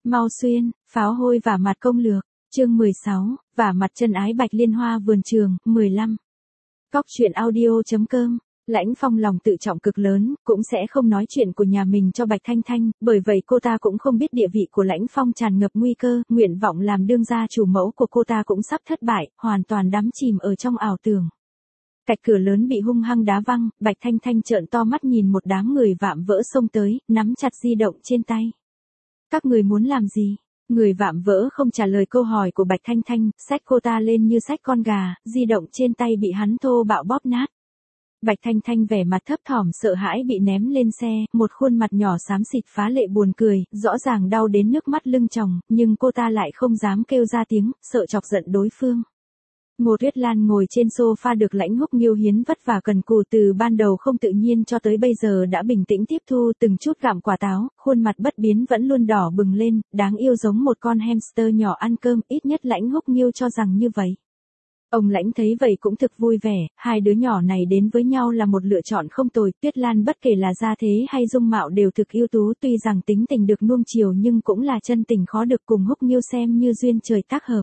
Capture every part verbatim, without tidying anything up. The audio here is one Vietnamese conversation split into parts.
Mau xuyên, pháo hôi và mặt công lược, chương mười sáu, và mặt chân ái Bạch Liên Hoa vườn trường, mười lăm. Cóc truyện audio.com. Lãnh Phong lòng tự trọng cực lớn, cũng sẽ không nói chuyện của nhà mình cho Bạch Thanh Thanh, bởi vậy cô ta cũng không biết địa vị của Lãnh Phong tràn ngập nguy cơ, nguyện vọng làm đương gia chủ mẫu của cô ta cũng sắp thất bại, hoàn toàn đắm chìm ở trong ảo tưởng. Cạch cửa lớn bị hung hăng đá văng, Bạch Thanh Thanh trợn to mắt nhìn một đám người vạm vỡ xông tới, nắm chặt di động trên tay. Các người muốn làm gì? Người vạm vỡ không trả lời câu hỏi của Bạch Thanh Thanh, xách cô ta lên như xách con gà, di động trên tay bị hắn thô bạo bóp nát. Bạch Thanh Thanh vẻ mặt thấp thỏm sợ hãi bị ném lên xe, một khuôn mặt nhỏ xám xịt phá lệ buồn cười, rõ ràng đau đến nước mắt lưng tròng, nhưng cô ta lại không dám kêu ra tiếng, sợ chọc giận đối phương. Ngô Tuyết Lan ngồi trên sofa được Lãnh Húc Nghiêu hiến vất vả cần cù từ ban đầu không tự nhiên cho tới bây giờ đã bình tĩnh tiếp thu từng chút gặm quả táo, khuôn mặt bất biến vẫn luôn đỏ bừng lên, đáng yêu giống một con hamster nhỏ ăn cơm, ít nhất Lãnh Húc Nghiêu cho rằng như vậy. Ông Lãnh thấy vậy cũng thực vui vẻ, hai đứa nhỏ này đến với nhau là một lựa chọn không tồi, Tuyết Lan bất kể là gia thế hay dung mạo đều thực ưu tú, tuy rằng tính tình được nuông chiều nhưng cũng là chân tình khó được, cùng Húc Nghiêu xem như duyên trời tác hợp.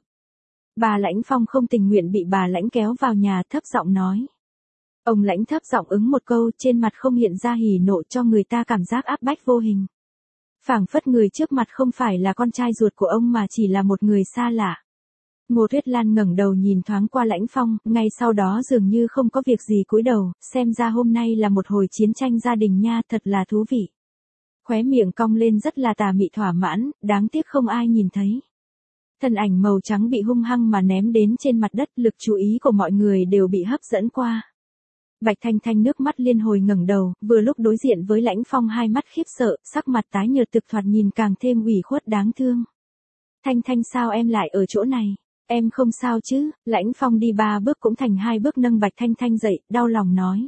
Bà Lãnh Phong không tình nguyện bị bà Lãnh kéo vào nhà, thấp giọng nói. Ông Lãnh thấp giọng ứng một câu, trên mặt không hiện ra hỉ nộ, cho người ta cảm giác áp bách vô hình. Phảng phất người trước mặt không phải là con trai ruột của ông mà chỉ là một người xa lạ. Ngô Tuyết Lan ngẩng đầu nhìn thoáng qua Lãnh Phong, ngay sau đó dường như không có việc gì cúi đầu, xem ra hôm nay là một hồi chiến tranh gia đình nha, thật là thú vị. Khóe miệng cong lên rất là tà mị thỏa mãn, đáng tiếc không ai nhìn thấy. Thân ảnh màu trắng bị hung hăng mà ném đến trên mặt đất, lực chú ý của mọi người đều bị hấp dẫn qua. Bạch Thanh Thanh nước mắt liên hồi ngẩng đầu, vừa lúc đối diện với Lãnh Phong, hai mắt khiếp sợ, sắc mặt tái nhợt thực thoạt nhìn càng thêm ủy khuất đáng thương. Thanh Thanh sao em lại ở chỗ này? Em không sao chứ? Lãnh Phong đi ba bước cũng thành hai bước nâng Bạch Thanh Thanh dậy, đau lòng nói.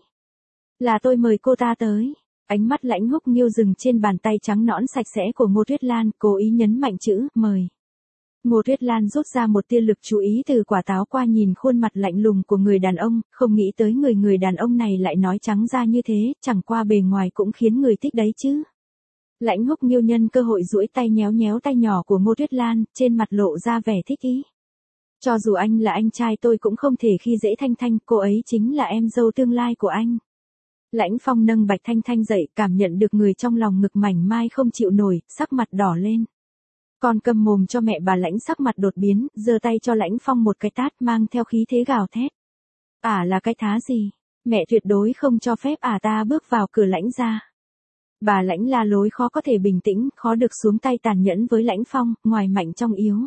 Là tôi mời cô ta tới. Ánh mắt Lãnh Húc Nghiêu dừng trên bàn tay trắng nõn sạch sẽ của Ngô Tuyết Lan, cố ý nhấn mạnh chữ mời. Ngô Tuyết Lan rút ra một tia lực chú ý từ quả táo qua nhìn khuôn mặt lạnh lùng của người đàn ông, không nghĩ tới người người đàn ông này lại nói trắng ra như thế, chẳng qua bề ngoài cũng khiến người thích đấy chứ. Lãnh Húc Nghiêu nhân cơ hội duỗi tay nhéo nhéo tay nhỏ của Ngô Tuyết Lan, trên mặt lộ ra vẻ thích ý. Cho dù anh là anh trai tôi cũng không thể khi dễ Thanh Thanh, cô ấy chính là em dâu tương lai của anh. Lãnh Phong nâng Bạch Thanh Thanh dậy, cảm nhận được người trong lòng ngực mảnh mai không chịu nổi, sắc mặt đỏ lên. Con câm mồm cho mẹ, bà Lãnh sắc mặt đột biến, giơ tay cho Lãnh Phong một cái tát mang theo khí thế gào thét. À là cái thá gì? Mẹ tuyệt đối không cho phép à ta bước vào cửa Lãnh ra. Bà Lãnh la lối khó có thể bình tĩnh, khó được xuống tay tàn nhẫn với Lãnh Phong, ngoài mạnh trong yếu.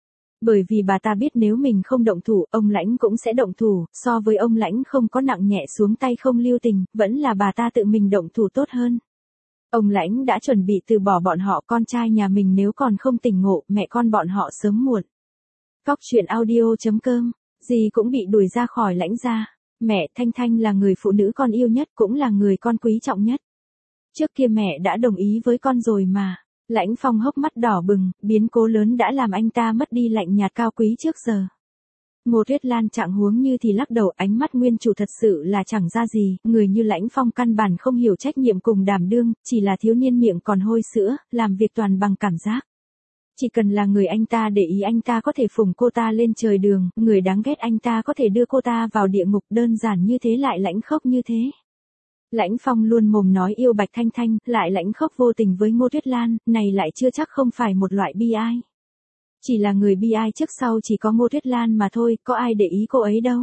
Bởi vì bà ta biết nếu mình không động thủ, ông Lãnh cũng sẽ động thủ, so với ông Lãnh không có nặng nhẹ xuống tay không lưu tình, vẫn là bà ta tự mình động thủ tốt hơn. Ông Lãnh đã chuẩn bị từ bỏ bọn họ, con trai nhà mình nếu còn không tỉnh ngộ, mẹ con bọn họ sớm muộn. Cóc truyện audio.com, gì cũng bị đuổi ra khỏi Lãnh gia. Mẹ Thanh Thanh là người phụ nữ con yêu nhất, cũng là người con quý trọng nhất. Trước kia mẹ đã đồng ý với con rồi mà. Lãnh Phong hốc mắt đỏ bừng, biến cố lớn đã làm anh ta mất đi lạnh nhạt cao quý trước giờ. Ngô Tuyết Lan trạng huống như thì lắc đầu, ánh mắt nguyên chủ thật sự là chẳng ra gì, người như Lãnh Phong căn bản không hiểu trách nhiệm cùng đảm đương, chỉ là thiếu niên miệng còn hôi sữa, làm việc toàn bằng cảm giác. Chỉ cần là người anh ta để ý anh ta có thể phủng cô ta lên trời đường, người đáng ghét anh ta có thể đưa cô ta vào địa ngục, đơn giản như thế lại lãnh khốc như thế. Lãnh Phong luôn mồm nói yêu Bạch Thanh Thanh, lại lãnh khốc vô tình với Ngô Tuyết Lan, này lại chưa chắc không phải một loại bi ai. Chỉ là người bi ai trước sau chỉ có Ngô Tuyết Lan mà thôi, có ai để ý cô ấy đâu.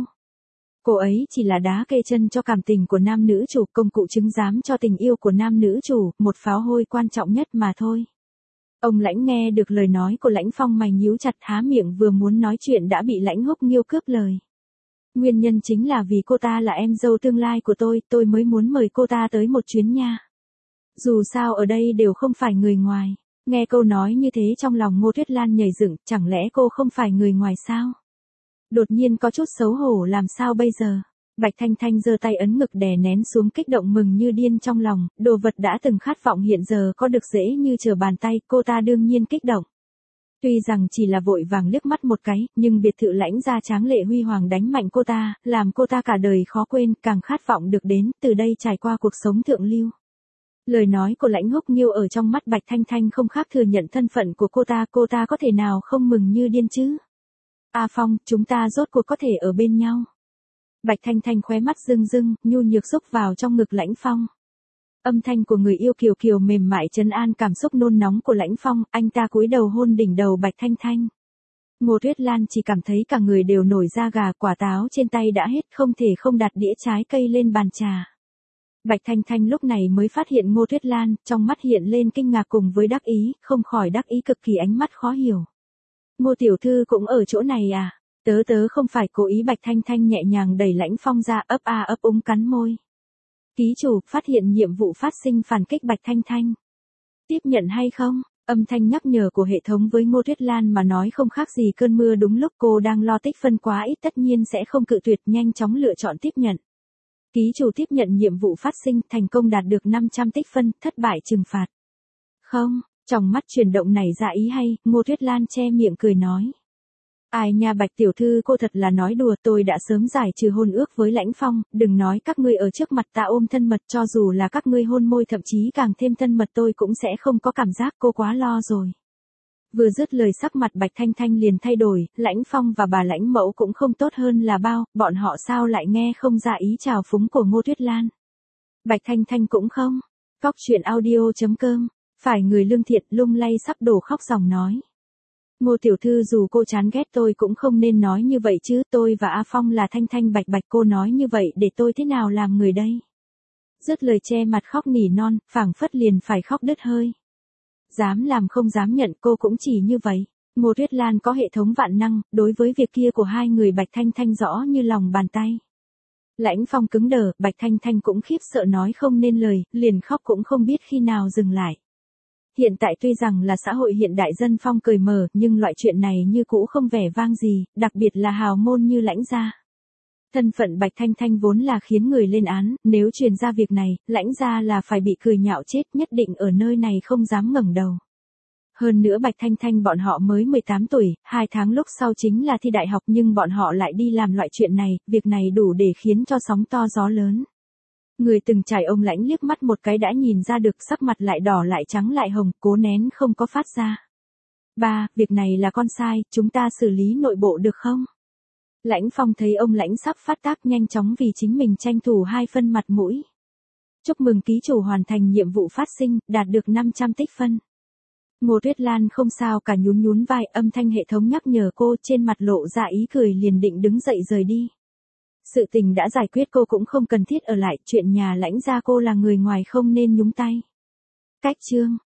Cô ấy chỉ là đá kê chân cho cảm tình của nam nữ chủ, công cụ chứng giám cho tình yêu của nam nữ chủ, một pháo hôi quan trọng nhất mà thôi. Ông Lãnh nghe được lời nói của Lãnh Phong mày nhíu chặt, há miệng vừa muốn nói chuyện đã bị Lãnh Húc Nghiêu cướp lời. Nguyên nhân chính là vì cô ta là em dâu tương lai của tôi, tôi mới muốn mời cô ta tới một chuyến nha. Dù sao ở đây đều không phải người ngoài. Nghe câu nói như thế trong lòng Ngô Tuyết Lan nhảy dựng, chẳng lẽ cô không phải người ngoài sao? Đột nhiên có chút xấu hổ, làm sao bây giờ? Bạch Thanh Thanh giơ tay ấn ngực đè nén xuống kích động mừng như điên trong lòng, đồ vật đã từng khát vọng hiện giờ có được dễ như trở bàn tay, cô ta đương nhiên kích động. Tuy rằng chỉ là vội vàng liếc mắt một cái, nhưng biệt thự Lãnh gia tráng lệ huy hoàng đánh mạnh cô ta, làm cô ta cả đời khó quên, càng khát vọng được đến, từ đây trải qua cuộc sống thượng lưu. Lời nói của Lãnh Húc Nghiêu ở trong mắt Bạch Thanh Thanh không khác thừa nhận thân phận của cô ta, cô ta có thể nào không mừng như điên chứ? A Phong, chúng ta rốt cuộc có thể ở bên nhau. Bạch Thanh Thanh khóe mắt rưng rưng, nhu nhược xúc vào trong ngực Lãnh Phong. Âm thanh của người yêu kiều kiều mềm mại trấn an cảm xúc nôn nóng của Lãnh Phong, anh ta cúi đầu hôn đỉnh đầu Bạch Thanh Thanh. Ngô Tuyết Lan chỉ cảm thấy cả người đều nổi da gà, quả táo trên tay đã hết, không thể không đặt đĩa trái cây lên bàn trà. Bạch Thanh Thanh lúc này mới phát hiện Ngô Tuyết Lan, trong mắt hiện lên kinh ngạc cùng với đắc ý, không khỏi đắc ý cực kỳ, ánh mắt khó hiểu. Ngô tiểu thư cũng ở chỗ này à? Tớ tớ không phải cố ý. Bạch Thanh Thanh nhẹ nhàng đẩy Lãnh Phong ra, ấp a ấp úng cắn môi. Ký chủ, phát hiện nhiệm vụ phát sinh phản kích. Bạch Thanh Thanh. Tiếp nhận hay không? Âm thanh nhắc nhở của hệ thống với Ngô Tuyết Lan mà nói không khác gì cơn mưa đúng lúc, cô đang lo tích phân quá ít tất nhiên sẽ không cự tuyệt, nhanh chóng lựa chọn tiếp nhận. Ký chủ tiếp nhận nhiệm vụ phát sinh, thành công đạt được năm trăm tích phân, thất bại trừng phạt. Không, trong mắt chuyển động này ra ý hay, Ngô Tuyết Lan che miệng cười nói. Ai nha Bạch tiểu thư, cô thật là nói đùa, tôi đã sớm giải trừ hôn ước với Lãnh Phong, đừng nói các ngươi ở trước mặt ta ôm thân mật, cho dù là các ngươi hôn môi thậm chí càng thêm thân mật tôi cũng sẽ không có cảm giác, cô quá lo rồi. Vừa dứt lời sắc mặt Bạch Thanh Thanh liền thay đổi, Lãnh Phong và bà Lãnh Mẫu cũng không tốt hơn là bao, bọn họ sao lại nghe không ra ý trào phúng của Ngô Tuyết Lan. Bạch Thanh Thanh cũng không. Cóc truyện audio chấm com, phải người lương thiện lung lay sắp đổ khóc dòng nói. Ngô tiểu thư, dù cô chán ghét tôi cũng không nên nói như vậy chứ, tôi và A Phong là thanh thanh bạch bạch, cô nói như vậy để tôi thế nào làm người đây? Dứt lời che mặt khóc nỉ non, phảng phất liền phải khóc đứt hơi. Dám làm không dám nhận, cô cũng chỉ như vậy. Ngô Tuyết Lan có hệ thống vạn năng, đối với việc kia của hai người Bạch Thanh Thanh rõ như lòng bàn tay. Lãnh Phong cứng đờ, Bạch Thanh Thanh cũng khiếp sợ nói không nên lời, liền khóc cũng không biết khi nào dừng lại. Hiện tại tuy rằng là xã hội hiện đại dân phong cởi mở, nhưng loại chuyện này như cũ không vẻ vang gì, đặc biệt là hào môn như Lãnh gia. Thân phận Bạch Thanh Thanh vốn là khiến người lên án, nếu truyền ra việc này, Lãnh gia là phải bị cười nhạo chết, nhất định ở nơi này không dám ngẩng đầu. Hơn nữa Bạch Thanh Thanh bọn họ mới mười tám tuổi, hai tháng lúc sau chính là thi đại học nhưng bọn họ lại đi làm loại chuyện này, việc này đủ để khiến cho sóng to gió lớn. Người từng trải ông Lãnh liếc mắt một cái đã nhìn ra được, sắc mặt lại đỏ lại trắng lại hồng, cố nén không có phát ra. Ba, việc này là con sai, chúng ta xử lý nội bộ được không? Lãnh Phong thấy ông Lãnh sắp phát tác nhanh chóng vì chính mình tranh thủ hai phân mặt mũi. Chúc mừng ký chủ hoàn thành nhiệm vụ phát sinh, đạt được năm trăm tích phân. Ngô Tuyết Lan không sao cả, nhún nhún vai, âm thanh hệ thống nhắc nhở cô, trên mặt lộ ra ý cười liền định đứng dậy rời đi. Sự tình đã giải quyết, cô cũng không cần thiết ở lại, chuyện nhà Lãnh gia cô là người ngoài không nên nhúng tay. Cách chương